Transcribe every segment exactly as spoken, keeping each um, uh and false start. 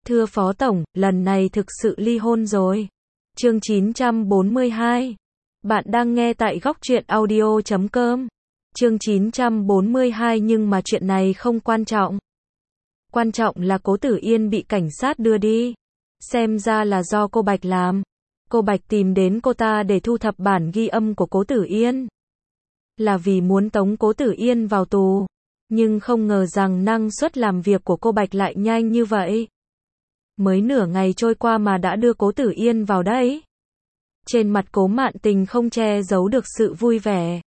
Thưa Phó Tổng, lần này thực sự ly hôn rồi. Chương chín trăm bốn mươi hai. Bạn đang nghe tại góc truyện audio chấm com. Chương chín trăm bốn mươi hai nhưng mà chuyện này không quan trọng. Quan trọng là Cố Tử Yên bị cảnh sát đưa đi. Xem ra là do cô Bạch làm. Cô Bạch tìm đến cô ta để thu thập bản ghi âm của Cố Tử Yên. Là vì muốn tống Cố Tử Yên vào tù. Nhưng không ngờ rằng năng suất làm việc của cô Bạch lại nhanh như vậy. Mới nửa ngày trôi qua mà đã đưa Cố Tử Yên vào đấy. Trên mặt Cố Mạn Tình không che giấu được sự vui vẻ.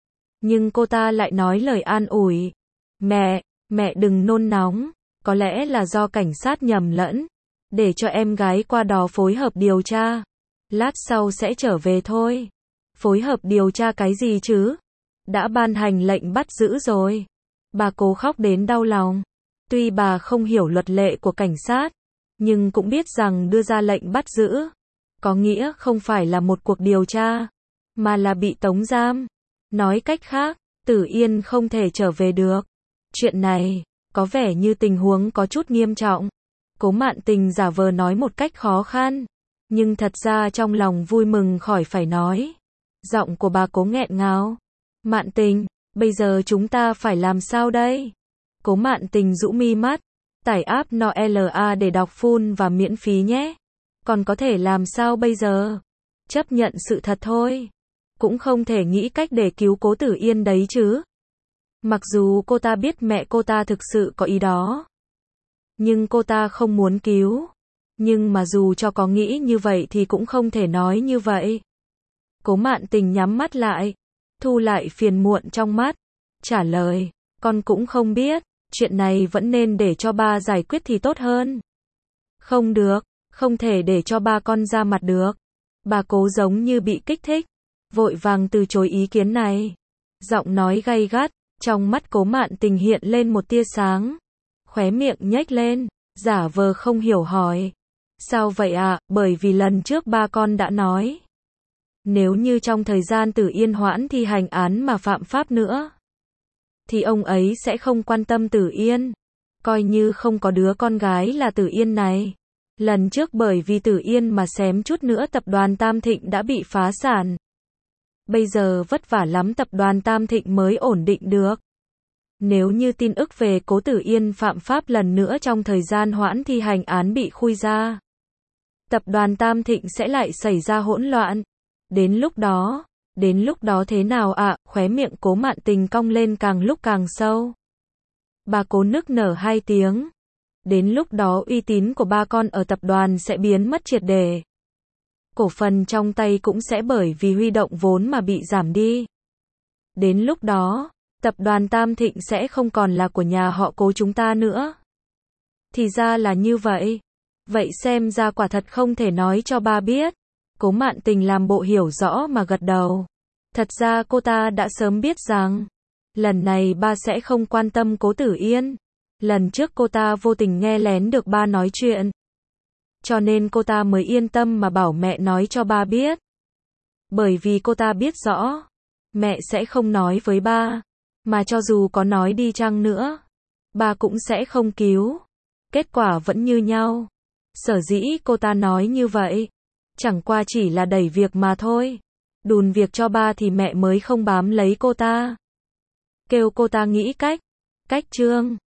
Nhưng cô ta lại nói lời an ủi. Mẹ, mẹ đừng nôn nóng. Có lẽ là do cảnh sát nhầm lẫn. Để cho em gái qua đó phối hợp điều tra. Lát sau sẽ trở về thôi. Phối hợp điều tra cái gì chứ? Đã ban hành lệnh bắt giữ rồi. Bà Cố khóc đến đau lòng. Tuy bà không hiểu luật lệ của cảnh sát, nhưng cũng biết rằng đưa ra lệnh bắt giữ có nghĩa không phải là một cuộc điều tra, mà là bị tống giam. Nói cách khác, Tử Yên không thể trở về được. Chuyện này có vẻ như tình huống có chút nghiêm trọng. Cố Mạn Tình giả vờ nói một cách khó khăn, nhưng thật ra trong lòng vui mừng khỏi phải nói. Giọng của bà Cố nghẹn ngào. Mạn Tình, bây giờ chúng ta phải làm sao đây? Cố Mạn Tình rũ mi mắt. Tải app en o lờ a để đọc full và miễn phí nhé. Còn có thể làm sao bây giờ? Chấp nhận sự thật thôi. Cũng không thể nghĩ cách để cứu Cố Tử Yên đấy chứ. Mặc dù cô ta biết mẹ cô ta thực sự có ý đó. Nhưng cô ta không muốn cứu. Nhưng mà dù cho có nghĩ như vậy thì cũng không thể nói như vậy. Cố Mạn Tình nhắm mắt lại. Thu lại phiền muộn trong mắt. Trả lời, con cũng không biết. Chuyện này vẫn nên để cho ba giải quyết thì tốt hơn. Không được, không thể để cho ba con ra mặt được. Bà Cố giống như bị kích thích, vội vàng từ chối ý kiến này. Giọng nói gay gắt, trong mắt Cố Mạn Tình hiện lên một tia sáng. Khóe miệng nhếch lên, giả vờ không hiểu hỏi. Sao vậy ạ? À? Bởi vì lần trước ba con đã nói. Nếu như trong thời gian Tử Yên hoãn thi hành án mà phạm pháp nữa, thì ông ấy sẽ không quan tâm Tử Yên. Coi như không có đứa con gái là Tử Yên này. Lần trước bởi vì Tử Yên mà xém chút nữa tập đoàn Tam Thịnh đã bị phá sản. Bây giờ vất vả lắm tập đoàn Tam Thịnh mới ổn định được. Nếu như tin ức về Cố Tử Yên phạm pháp lần nữa trong thời gian hoãn thi hành án bị khui ra, tập đoàn Tam Thịnh sẽ lại xảy ra hỗn loạn. Đến lúc đó, đến lúc đó thế nào ạ? À? Khóe miệng Cố Mạn Tình cong lên càng lúc càng sâu. Bà Cố nức nở hai tiếng. Đến lúc đó uy tín của ba con ở tập đoàn sẽ biến mất triệt để. Cổ phần trong tay cũng sẽ bởi vì huy động vốn mà bị giảm đi. Đến lúc đó, tập đoàn Tam Thịnh sẽ không còn là của nhà họ Cố chúng ta nữa. Thì ra là như vậy. Vậy xem ra quả thật không thể nói cho ba biết. Cố Mạn Tình làm bộ hiểu rõ mà gật đầu. Thật ra cô ta đã sớm biết rằng lần này ba sẽ không quan tâm Cố Tử Yên. Lần trước cô ta vô tình nghe lén được ba nói chuyện. Cho nên cô ta mới yên tâm mà bảo mẹ nói cho ba biết. Bởi vì cô ta biết rõ mẹ sẽ không nói với ba. Mà cho dù có nói đi chăng nữa, ba cũng sẽ không cứu. Kết quả vẫn như nhau. Sở dĩ cô ta nói như vậy, chẳng qua chỉ là đẩy việc mà thôi. Đùn việc cho ba thì mẹ mới không bám lấy cô ta. Kêu cô ta nghĩ cách. Cách chương